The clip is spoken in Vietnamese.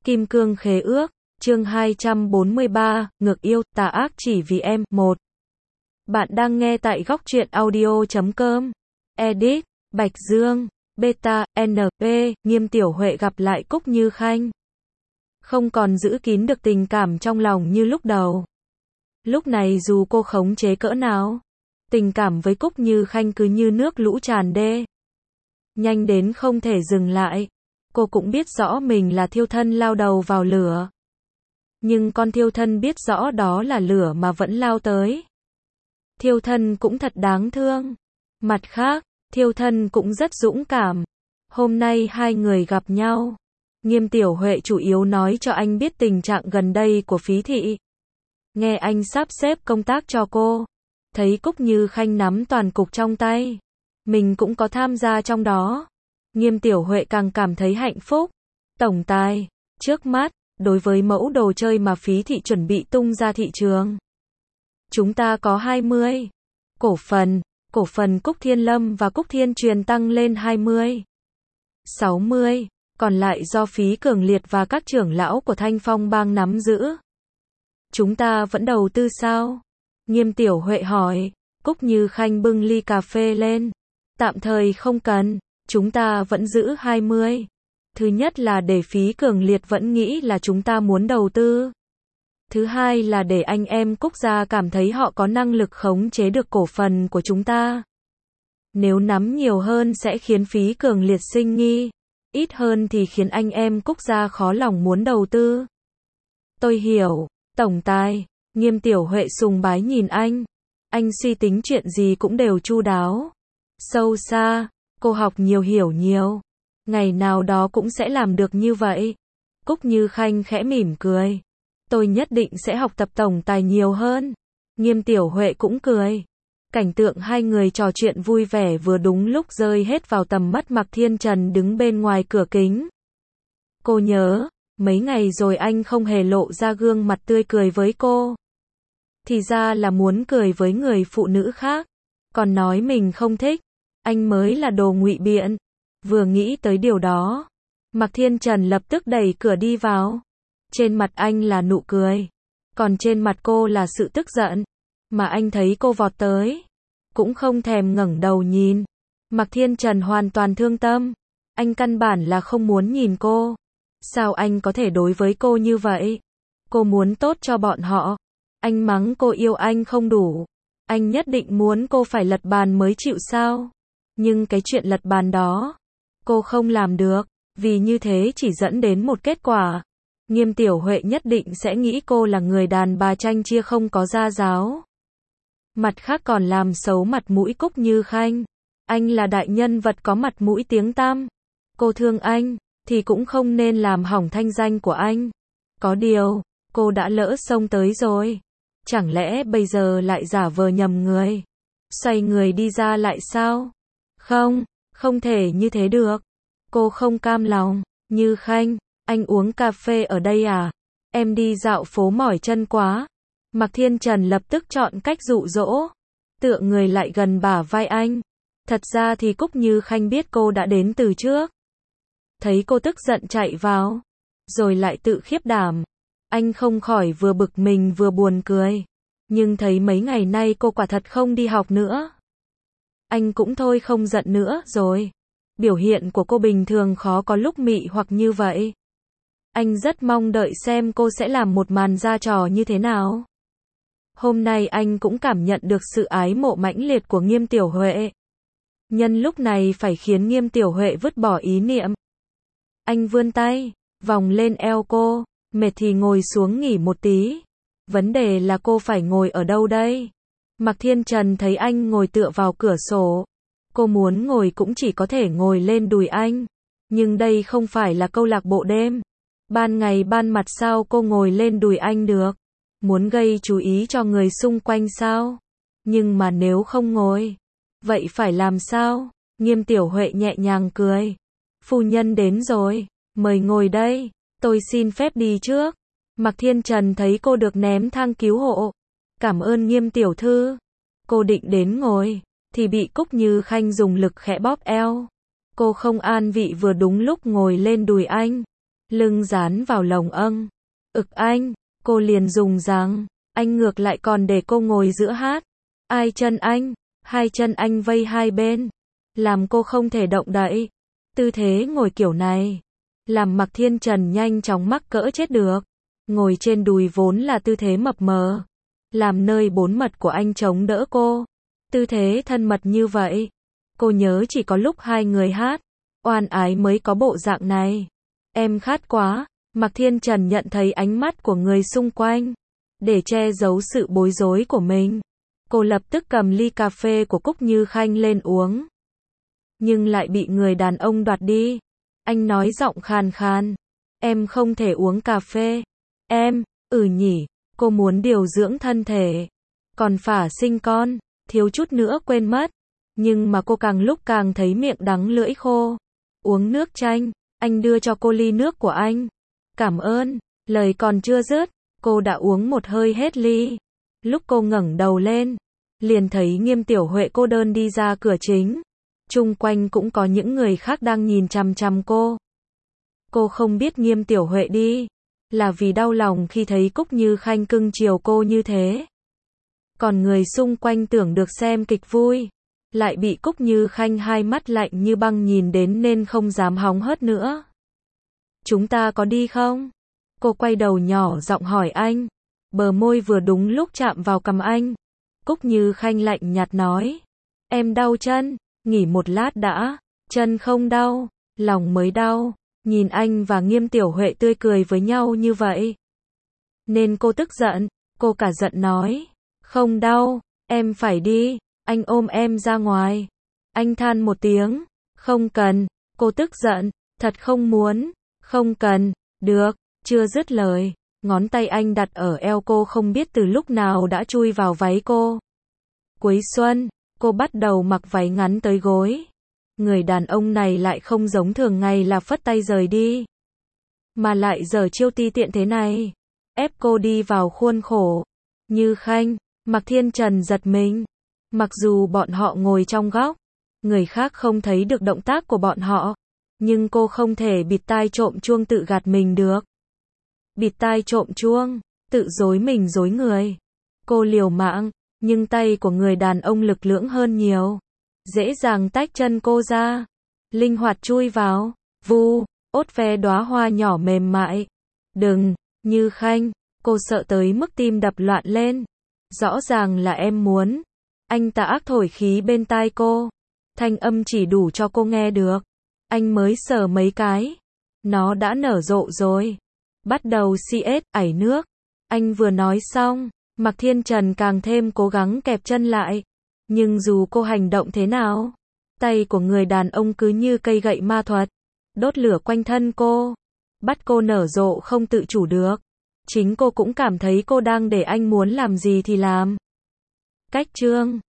Kim cương khế ước, chương 243, ngược yêu, tà ác chỉ vì em, 1. Bạn đang nghe tại góc truyện audio.com. Edit, Bạch Dương, Beta, NP, Nghiêm Tiểu Huệ gặp lại Cúc Như Khanh. Không còn giữ kín được tình cảm trong lòng như lúc đầu. Lúc này dù cô khống chế cỡ nào, tình cảm với Cúc Như Khanh cứ như nước lũ tràn đê. Nhanh đến không thể dừng lại. Cô cũng biết rõ mình là thiêu thân lao đầu vào lửa. Nhưng con thiêu thân biết rõ đó là lửa mà vẫn lao tới. Thiêu thân cũng thật đáng thương. Mặt khác, thiêu thân cũng rất dũng cảm. Hôm nay hai người gặp nhau. Nghiêm Tiểu Huệ chủ yếu nói cho anh biết tình trạng gần đây của Phí Thị. Nghe anh sắp xếp công tác cho cô. Thấy Cúc Như Khanh nắm toàn cục trong tay. Mình cũng có tham gia trong đó. Nghiêm Tiểu Huệ càng cảm thấy hạnh phúc. Tổng tài, trước mắt, đối với mẫu đồ chơi mà Phí Thị chuẩn bị tung ra thị trường. Chúng ta có 20 cổ phần Cúc Thiên Lâm và Cúc Thiên Truyền tăng lên 20, 60, còn lại do Phí Cường Liệt và các trưởng lão của Thanh Phong bang nắm giữ. Chúng ta vẫn đầu tư sao? Nghiêm Tiểu Huệ hỏi. Cúc Như Khanh bưng ly cà phê lên. Tạm thời không cần, chúng ta vẫn giữ 20. Thứ nhất là để Phí Cường Liệt vẫn nghĩ là chúng ta muốn đầu tư. Thứ hai là để anh em Cúc gia cảm thấy họ có năng lực khống chế được cổ phần của chúng ta. Nếu nắm nhiều hơn sẽ khiến Phí Cường Liệt sinh nghi, ít hơn thì khiến anh em Cúc gia khó lòng muốn đầu tư. Tôi hiểu, tổng tài. Nghiêm Tiểu Huệ sùng bái nhìn anh. Anh suy tính chuyện gì cũng đều chu đáo, sâu xa. Cô học nhiều hiểu nhiều. Ngày nào đó cũng sẽ làm được như vậy. Cúc Như Khanh khẽ mỉm cười. Tôi nhất định sẽ học tập tổng tài nhiều hơn. Nghiêm Tiểu Huệ cũng cười. Cảnh tượng hai người trò chuyện vui vẻ vừa đúng lúc rơi hết vào tầm mắt Mạc Thiên Trần đứng bên ngoài cửa kính. Cô nhớ, mấy ngày rồi anh không hề lộ ra gương mặt tươi cười với cô. Thì ra là muốn cười với người phụ nữ khác. Còn nói mình không thích. Anh mới là đồ ngụy biện. Vừa nghĩ tới điều đó, Mạc Thiên Trần lập tức đẩy cửa đi vào. Trên mặt anh là nụ cười, còn trên mặt cô là sự tức giận. Mà anh thấy cô vọt tới, cũng không thèm ngẩng đầu nhìn. Mạc Thiên Trần hoàn toàn thương tâm. Anh căn bản là không muốn nhìn cô. Sao anh có thể đối với cô như vậy? Cô muốn tốt cho bọn họ. Anh mắng cô yêu anh không đủ. Anh nhất định muốn cô phải lật bàn mới chịu sao? Nhưng cái chuyện lật bàn đó, cô không làm được, vì như thế chỉ dẫn đến một kết quả. Nghiêm Tiểu Huệ nhất định sẽ nghĩ cô là người đàn bà tranh chia không có gia giáo. Mặt khác còn làm xấu mặt mũi Cúc Như Khanh. Anh là đại nhân vật có mặt mũi tiếng tăm. Cô thương anh, thì cũng không nên làm hỏng thanh danh của anh. Có điều, cô đã lỡ xông tới rồi. Chẳng lẽ bây giờ lại giả vờ nhầm người? Xoay người đi ra lại sao? Không, không thể như thế được. Cô không cam lòng. Như Khanh, anh uống cà phê ở đây à? Em đi dạo phố mỏi chân quá. Mạc Thiên Trần lập tức chọn cách dụ dỗ. Tựa người lại gần bả vai anh. Thật ra thì Cúc Như Khanh biết cô đã đến từ trước. Thấy cô tức giận chạy vào, rồi lại tự khiếp đảm. Anh không khỏi vừa bực mình vừa buồn cười. Nhưng thấy mấy ngày nay cô quả thật không đi học nữa. Anh cũng thôi không giận nữa rồi. Biểu hiện của cô bình thường khó có lúc mị hoặc như vậy. Anh rất mong đợi xem cô sẽ làm một màn ra trò như thế nào. Hôm nay anh cũng cảm nhận được sự ái mộ mãnh liệt của Nghiêm Tiểu Huệ. Nhân lúc này phải khiến Nghiêm Tiểu Huệ vứt bỏ ý niệm. Anh vươn tay, vòng lên eo cô, mệt thì ngồi xuống nghỉ một tí. Vấn đề là cô phải ngồi ở đâu đây? Mạc Thiên Trần thấy anh ngồi tựa vào cửa sổ. Cô muốn ngồi cũng chỉ có thể ngồi lên đùi anh. Nhưng đây không phải là câu lạc bộ đêm. Ban ngày ban mặt sao cô ngồi lên đùi anh được? Muốn gây chú ý cho người xung quanh sao? Nhưng mà nếu không ngồi, vậy phải làm sao? Nghiêm Tiểu Huệ nhẹ nhàng cười. Phu nhân đến rồi, mời ngồi đây, tôi xin phép đi trước. Mạc Thiên Trần thấy cô được ném thang cứu hộ. Cảm ơn Nghiêm tiểu thư. Cô định đến ngồi, thì bị Cúc Như Khanh dùng lực khẽ bóp eo. Cô không an vị vừa đúng lúc ngồi lên đùi anh. lưng dán vào lồng âng. Ực anh, cô liền dùng rằng, anh ngược lại còn để cô ngồi giữa hát. Ai chân anh, hai chân anh vây hai bên, làm cô không thể động đậy. Tư thế ngồi kiểu này, làm Mạc Thiên Trần nhanh chóng mắc cỡ chết được. Ngồi trên đùi vốn là tư thế mập mờ, làm nơi bốn mật của anh chống đỡ cô. Tư thế thân mật như vậy, cô nhớ chỉ có lúc hai người hát, oan ái mới có bộ dạng này. Em khát quá, Mạc Thiên Trần nhận thấy ánh mắt của người xung quanh. Để che giấu sự bối rối của mình, cô lập tức cầm ly cà phê của Cúc Như Khanh lên uống. Nhưng lại bị người đàn ông đoạt đi. Anh nói giọng khàn khàn, em không thể uống cà phê. Em, nhỉ, cô muốn điều dưỡng thân thể, còn phả sinh con, thiếu chút nữa quên mất. Nhưng mà cô càng lúc càng thấy miệng đắng lưỡi khô. Uống nước chanh, anh đưa cho cô ly nước của anh. Cảm ơn, lời còn chưa dứt, cô đã uống một hơi hết ly. Lúc cô ngẩng đầu lên, liền thấy Nghiêm Tiểu Huệ cô đơn đi ra cửa chính. Chung quanh cũng có những người khác đang nhìn chằm chằm cô. Cô không biết Nghiêm Tiểu Huệ đi là vì đau lòng khi thấy Cúc Như Khanh cưng chiều cô như thế. Còn người xung quanh tưởng được xem kịch vui, lại bị Cúc Như Khanh hai mắt lạnh như băng nhìn đến nên không dám hóng hớt nữa. Chúng ta có đi không? Cô quay đầu nhỏ giọng hỏi anh. Bờ môi vừa đúng lúc chạm vào cằm anh. Cúc Như Khanh lạnh nhạt nói. Em đau chân, nghỉ một lát đã. Chân không đau, lòng mới đau. Nhìn anh và Nghiêm Tiểu Huệ tươi cười với nhau như vậy, nên cô tức giận. Cô cả giận nói. Không đau, em phải đi. Anh ôm em ra ngoài. Anh than một tiếng. Không cần. Cô tức giận. Thật không muốn. Không cần. Được. Chưa dứt lời, ngón tay anh đặt ở eo cô không biết từ lúc nào đã chui vào váy cô. Cuối xuân, cô bắt đầu mặc váy ngắn tới gối. Người đàn ông này lại không giống thường ngày là phất tay rời đi, mà lại giở chiêu ti tiện thế này, ép cô đi vào khuôn khổ. Như Khanh, Mạc Thiên Trần giật mình. Mặc dù bọn họ ngồi trong góc, người khác không thấy được động tác của bọn họ, nhưng cô không thể bịt tai trộm chuông tự gạt mình được. Bịt tai trộm chuông, tự dối mình dối người. Cô liều mạng, nhưng tay của người đàn ông lực lưỡng hơn nhiều. Dễ dàng tách chân cô ra, linh hoạt chui vào, vu, ốt ve đóa hoa nhỏ mềm mại. Đừng, Như Khanh, cô sợ tới mức tim đập loạn lên. Rõ ràng là em muốn. Anh tà ác thổi khí bên tai cô. Thanh âm chỉ đủ cho cô nghe được. Anh mới sờ mấy cái, nó đã nở rộ rồi. Bắt đầu CS, ảy nước. Anh vừa nói xong, Mạc Thiên Trần càng thêm cố gắng kẹp chân lại. Nhưng dù cô hành động thế nào, tay của người đàn ông cứ như cây gậy ma thuật, đốt lửa quanh thân cô, bắt cô nở rộ không tự chủ được. Chính cô cũng cảm thấy cô đang để anh muốn làm gì thì làm. Cách chương